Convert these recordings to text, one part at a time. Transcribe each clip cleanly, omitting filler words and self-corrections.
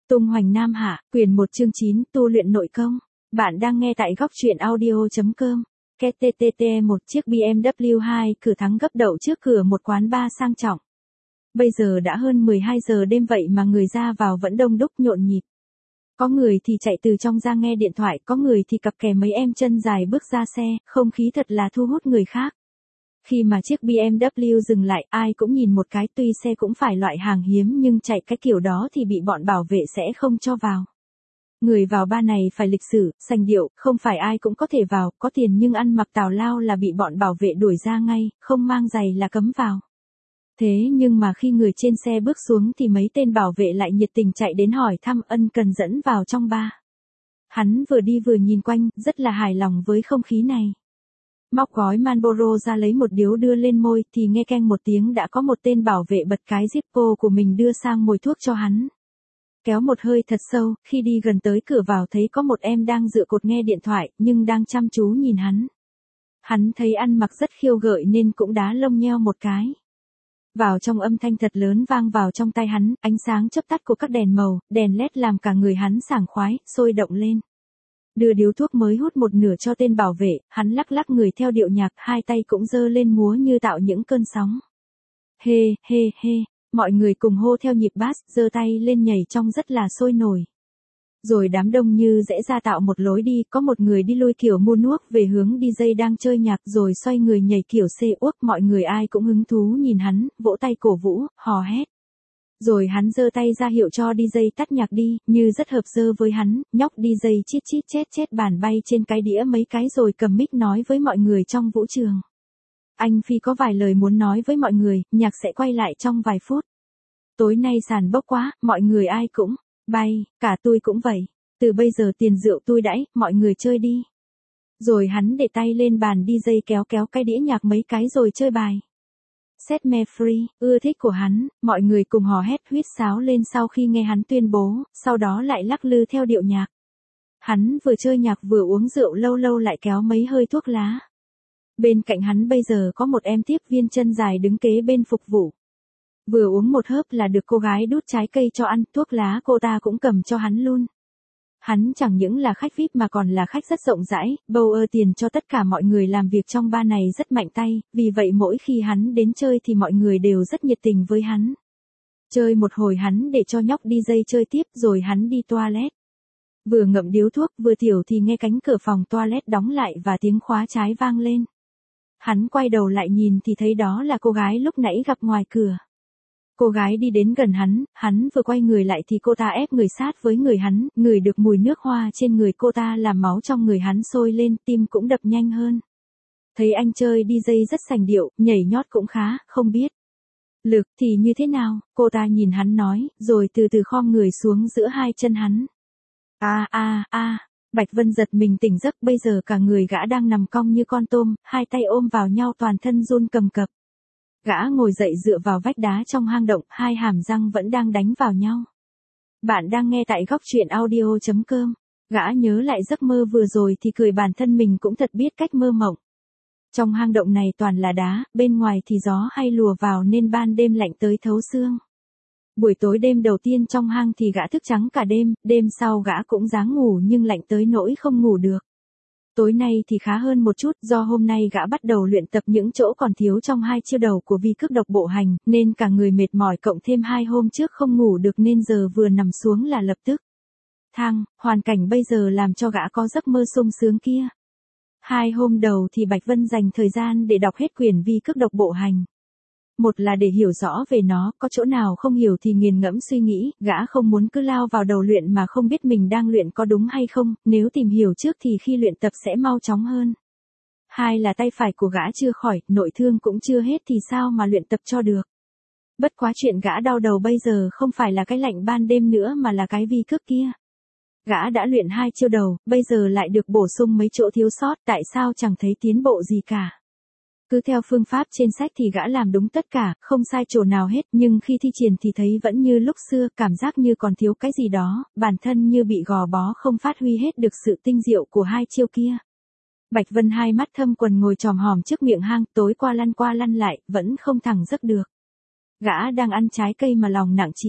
Tung hoành Nam Hạ, quyển 1 chương 9, tu luyện nội công. Bạn đang nghe tại góc truyện audio.com. KTTT một chiếc BMW 2 cửa thắng gấp đậu trước cửa một quán bar sang trọng. Bây giờ đã hơn 12 giờ đêm vậy mà người ra vào vẫn đông đúc nhộn nhịp. Có người thì chạy từ trong ra nghe điện thoại, có người thì cặp kè mấy em chân dài bước ra xe, không khí thật là thu hút người khác. Khi mà chiếc BMW dừng lại, ai cũng nhìn một cái, tuy xe cũng phải loại hàng hiếm nhưng chạy cái kiểu đó thì bị bọn bảo vệ sẽ không cho vào. Người vào bar này phải lịch sự, sành điệu, không phải ai cũng có thể vào, có tiền nhưng ăn mặc tào lao là bị bọn bảo vệ đuổi ra ngay, không mang giày là cấm vào. Thế nhưng mà khi người trên xe bước xuống thì mấy tên bảo vệ lại nhiệt tình chạy đến hỏi thăm, ân cần dẫn vào trong bar. Hắn vừa đi vừa nhìn quanh, rất là hài lòng với không khí này. Móc gói Marlboro ra lấy một điếu đưa lên môi thì nghe keng một tiếng đã có một tên bảo vệ bật cái Zippo của mình đưa sang mồi thuốc cho hắn. Kéo một hơi thật sâu, khi đi gần tới cửa vào thấy có một em đang dựa cột nghe điện thoại nhưng đang chăm chú nhìn hắn. Hắn thấy ăn mặc rất khiêu gợi nên cũng đá lông nheo một cái. Vào trong âm thanh thật lớn vang vào trong tai hắn, ánh sáng chớp tắt của các đèn màu, đèn led làm cả người hắn sảng khoái, sôi động lên. Đưa điếu thuốc mới hút một nửa cho tên bảo vệ, hắn lắc lắc người theo điệu nhạc, hai tay cũng giơ lên múa như tạo những cơn sóng. Hê, hê, hê, mọi người cùng hô theo nhịp bass, giơ tay lên nhảy trong rất là sôi nổi. Rồi đám đông như rẽ ra tạo một lối đi, có một người đi lui kiểu moonwalk về hướng DJ đang chơi nhạc rồi xoay người nhảy kiểu C-walk, mọi người ai cũng hứng thú nhìn hắn, vỗ tay cổ vũ, hò hét. Rồi hắn giơ tay ra hiệu cho DJ tắt nhạc đi, như rất hợp dơ với hắn, nhóc DJ chít chít chét chét bàn bay trên cái đĩa mấy cái rồi cầm mic nói với mọi người trong vũ trường. Anh Phi có vài lời muốn nói với mọi người, nhạc sẽ quay lại trong vài phút. Tối nay sàn bốc quá, mọi người ai cũng bay, cả tôi cũng vậy. Từ bây giờ tiền rượu tôi đãi, mọi người chơi đi. Rồi hắn để tay lên bàn DJ kéo kéo cái đĩa nhạc mấy cái rồi chơi bài. Set me free, ưa thích của hắn, mọi người cùng hò hét huýt sáo lên sau khi nghe hắn tuyên bố, sau đó lại lắc lư theo điệu nhạc. Hắn vừa chơi nhạc vừa uống rượu, lâu lâu lại kéo mấy hơi thuốc lá. Bên cạnh hắn bây giờ có một em tiếp viên chân dài đứng kế bên phục vụ. Vừa uống một hớp là được cô gái đút trái cây cho ăn, thuốc lá cô ta cũng cầm cho hắn luôn. Hắn chẳng những là khách VIP mà còn là khách rất rộng rãi, bầu tiền cho tất cả mọi người làm việc trong bar này rất mạnh tay, vì vậy mỗi khi hắn đến chơi thì mọi người đều rất nhiệt tình với hắn. Chơi một hồi hắn để cho nhóc DJ chơi tiếp rồi hắn đi toilet. Vừa ngậm điếu thuốc vừa tiểu thì nghe cánh cửa phòng toilet đóng lại và tiếng khóa trái vang lên. Hắn quay đầu lại nhìn thì thấy đó là cô gái lúc nãy gặp ngoài cửa. Cô gái đi đến gần hắn vừa quay người lại thì cô ta ép người sát với người hắn, ngửi được mùi nước hoa trên người cô ta làm máu trong người hắn sôi lên, tim cũng đập nhanh hơn. Thấy anh chơi DJ rất sành điệu, nhảy nhót cũng khá, không biết lực thì như thế nào, cô ta nhìn hắn nói, rồi từ từ khom người xuống giữa hai chân hắn. Bạch Vân giật mình tỉnh giấc, bây giờ cả người gã đang nằm cong như con tôm, hai tay ôm vào nhau toàn thân run cầm cập. Gã ngồi dậy dựa vào vách đá trong hang động, hai hàm răng vẫn đang đánh vào nhau. Bạn đang nghe tại góc truyện audio.com. Gã nhớ lại giấc mơ vừa rồi thì cười bản thân mình cũng thật biết cách mơ mộng. Trong hang động này toàn là đá, bên ngoài thì gió hay lùa vào nên ban đêm lạnh tới thấu xương. Buổi tối đêm đầu tiên trong hang thì gã thức trắng cả đêm, đêm sau gã cũng ráng ngủ nhưng lạnh tới nỗi không ngủ được. Tối nay thì khá hơn một chút, do hôm nay gã bắt đầu luyện tập những chỗ còn thiếu trong hai chiêu đầu của vi cước độc bộ hành, nên cả người mệt mỏi cộng thêm 2 hôm trước không ngủ được nên giờ vừa nằm xuống là lập tức hoàn cảnh bây giờ làm cho gã có giấc mơ sung sướng kia. 2 hôm đầu thì Bạch Vân dành thời gian để đọc hết quyển vi cước độc bộ hành. Một là để hiểu rõ về nó, có chỗ nào không hiểu thì nghiền ngẫm suy nghĩ, gã không muốn cứ lao vào đầu luyện mà không biết mình đang luyện có đúng hay không, nếu tìm hiểu trước thì khi luyện tập sẽ mau chóng hơn. 2 là tay phải của gã chưa khỏi, nội thương cũng chưa hết thì sao mà luyện tập cho được. Bất quá chuyện gã đau đầu bây giờ không phải là cái lạnh ban đêm nữa mà là cái vi cước kia. Gã đã luyện 2 chiêu đầu, bây giờ lại được bổ sung mấy chỗ thiếu sót, tại sao chẳng thấy tiến bộ gì cả. Cứ theo phương pháp trên sách thì gã làm đúng tất cả, không sai chỗ nào hết, nhưng khi thi triển thì thấy vẫn như lúc xưa, cảm giác như còn thiếu cái gì đó, bản thân như bị gò bó không phát huy hết được sự tinh diệu của 2 chiêu kia. Bạch Vân hai mắt thâm quầng ngồi chòm hòm trước miệng hang, tối qua lăn lại, vẫn không thẳng giấc được. Gã đang ăn trái cây mà lòng nặng trĩu.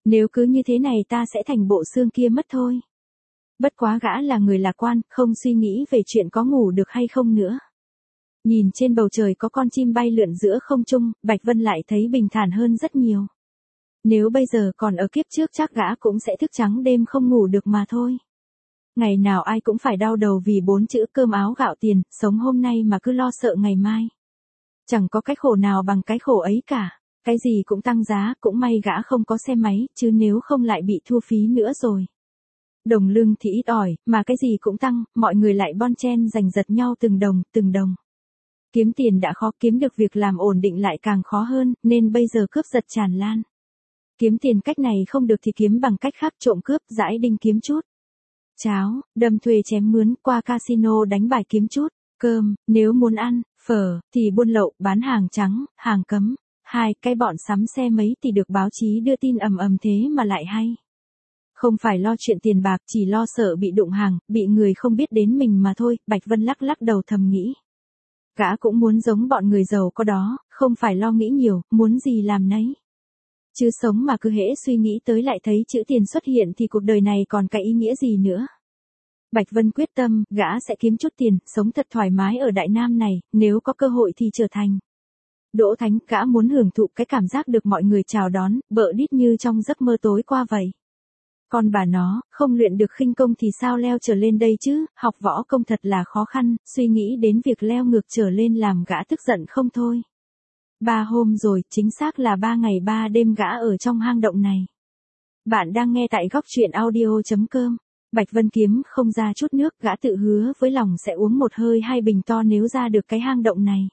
Nếu cứ như thế này ta sẽ thành bộ xương kia mất thôi. Bất quá gã là người lạc quan, không suy nghĩ về chuyện có ngủ được hay không nữa. Nhìn trên bầu trời có con chim bay lượn giữa không trung, Bạch Vân lại thấy bình thản hơn rất nhiều. Nếu bây giờ còn ở kiếp trước chắc gã cũng sẽ thức trắng đêm không ngủ được mà thôi. Ngày nào ai cũng phải đau đầu vì 4 chữ cơm áo gạo tiền, sống hôm nay mà cứ lo sợ ngày mai. Chẳng có cái khổ nào bằng cái khổ ấy cả. Cái gì cũng tăng giá, cũng may gã không có xe máy, chứ nếu không lại bị thu phí nữa rồi. Đồng lương thì ít ỏi, mà cái gì cũng tăng, mọi người lại bon chen giành giật nhau từng đồng, từng đồng. Kiếm tiền đã khó, kiếm được việc làm ổn định lại càng khó hơn, nên bây giờ cướp giật tràn lan. Kiếm tiền cách này không được thì kiếm bằng cách khác, trộm cướp, giãi đinh kiếm chút. Cháo, đâm thuê chém mướn, qua casino đánh bài kiếm chút. Cơm, nếu muốn ăn, phở, thì buôn lậu, bán hàng trắng, hàng cấm. Cái bọn sắm xe mấy thì được báo chí đưa tin ầm ầm thế mà lại hay. Không phải lo chuyện tiền bạc, chỉ lo sợ bị đụng hàng, bị người không biết đến mình mà thôi, Bạch Vân lắc lắc đầu thầm nghĩ. Gã cũng muốn giống bọn người giàu có đó, không phải lo nghĩ nhiều, muốn gì làm nấy. Chứ sống mà cứ hễ suy nghĩ tới lại thấy chữ tiền xuất hiện thì cuộc đời này còn cái ý nghĩa gì nữa. Bạch Vân quyết tâm, gã sẽ kiếm chút tiền, sống thật thoải mái ở Đại Nam này, nếu có cơ hội thì trở thành Đỗ Thánh. Gã muốn hưởng thụ cái cảm giác được mọi người chào đón, bợ đít như trong giấc mơ tối qua vậy. Còn bà nó, không luyện được khinh công thì sao leo trở lên đây chứ, học võ công thật là khó khăn, suy nghĩ đến việc leo ngược trở lên làm gã tức giận không thôi. 3 hôm rồi, chính xác là 3 ngày 3 đêm gã ở trong hang động này. Bạn đang nghe tại góc truyện audio.com. Bạch Vân kiếm không ra chút nước, gã tự hứa với lòng sẽ uống một hơi 2 bình to nếu ra được cái hang động này.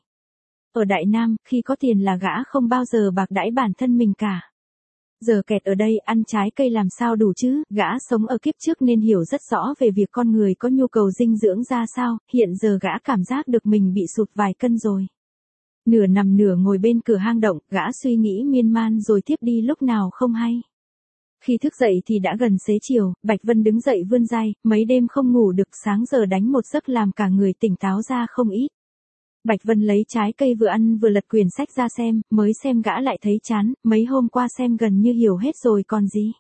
Ở Đại Nam, khi có tiền là gã không bao giờ bạc đãi bản thân mình cả. Giờ kẹt ở đây, ăn trái cây làm sao đủ chứ, gã sống ở kiếp trước nên hiểu rất rõ về việc con người có nhu cầu dinh dưỡng ra sao, hiện giờ gã cảm giác được mình bị sụt vài cân rồi. Nửa nằm nửa ngồi bên cửa hang động, gã suy nghĩ miên man rồi tiếp đi lúc nào không hay. Khi thức dậy thì đã gần xế chiều, Bạch Vân đứng dậy vươn vai, mấy đêm không ngủ được, sáng giờ đánh một giấc làm cả người tỉnh táo ra không ít. Bạch Vân lấy trái cây vừa ăn vừa lật quyển sách ra xem, mới xem gã lại thấy chán, mấy hôm qua xem gần như hiểu hết rồi còn gì.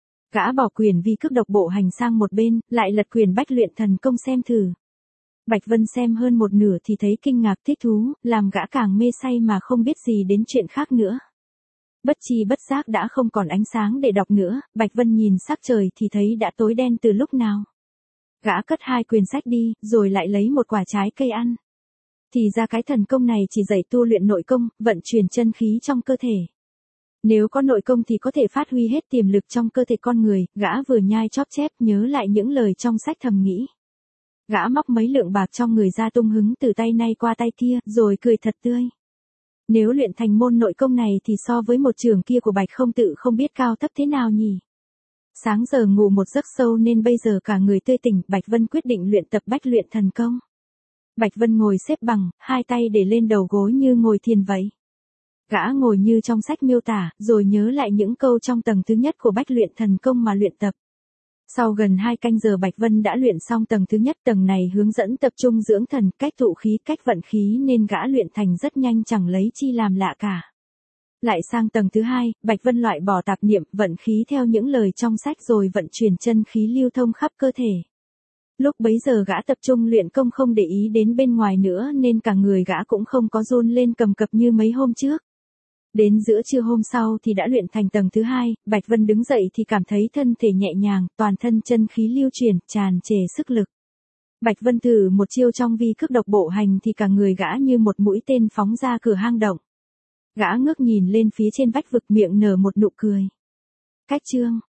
Gã bỏ quyển vi cước độc bộ hành sang một bên, lại lật quyển bách luyện thần công xem thử. Bạch Vân xem hơn một nửa thì thấy kinh ngạc thích thú, làm gã càng mê say mà không biết gì đến chuyện khác nữa. Bất chi bất giác đã không còn ánh sáng để đọc nữa, Bạch Vân nhìn sắc trời thì thấy đã tối đen từ lúc nào. Gã cất 2 quyển sách đi, rồi lại lấy một quả trái cây ăn. Thì ra cái thần công này chỉ dạy tu luyện nội công, vận chuyển chân khí trong cơ thể. Nếu có nội công thì có thể phát huy hết tiềm lực trong cơ thể con người, gã vừa nhai chóp chép nhớ lại những lời trong sách thầm nghĩ. Gã móc mấy lượng bạc trong người ra tung hứng từ tay này qua tay kia, rồi cười thật tươi. Nếu luyện thành môn nội công này thì so với một trường kia của Bạch không tự không biết cao thấp thế nào nhỉ. Sáng giờ ngủ một giấc sâu nên bây giờ cả người tươi tỉnh, Bạch Vân quyết định luyện tập bách luyện thần công. Bạch Vân ngồi xếp bằng, 2 tay để lên đầu gối như ngồi thiền vậy. Gã ngồi như trong sách miêu tả, rồi nhớ lại những câu trong tầng thứ nhất của bách luyện thần công mà luyện tập. Sau gần 2 canh giờ Bạch Vân đã luyện xong tầng thứ nhất, tầng này hướng dẫn tập trung dưỡng thần, cách tụ khí, cách vận khí nên gã luyện thành rất nhanh chẳng lấy chi làm lạ cả. Lại sang tầng thứ 2, Bạch Vân loại bỏ tạp niệm, vận khí theo những lời trong sách rồi vận chuyển chân khí lưu thông khắp cơ thể. Lúc bấy giờ gã tập trung luyện công không để ý đến bên ngoài nữa nên cả người gã cũng không có run lên cầm cập như mấy hôm trước. Đến giữa trưa hôm sau thì đã luyện thành tầng thứ 2, Bạch Vân đứng dậy thì cảm thấy thân thể nhẹ nhàng, toàn thân chân khí lưu chuyển, tràn trề sức lực. Bạch Vân thử một chiêu trong vi cước độc bộ hành thì cả người gã như một mũi tên phóng ra cửa hang động. Gã ngước nhìn lên phía trên vách vực, miệng nở một nụ cười. Cách chương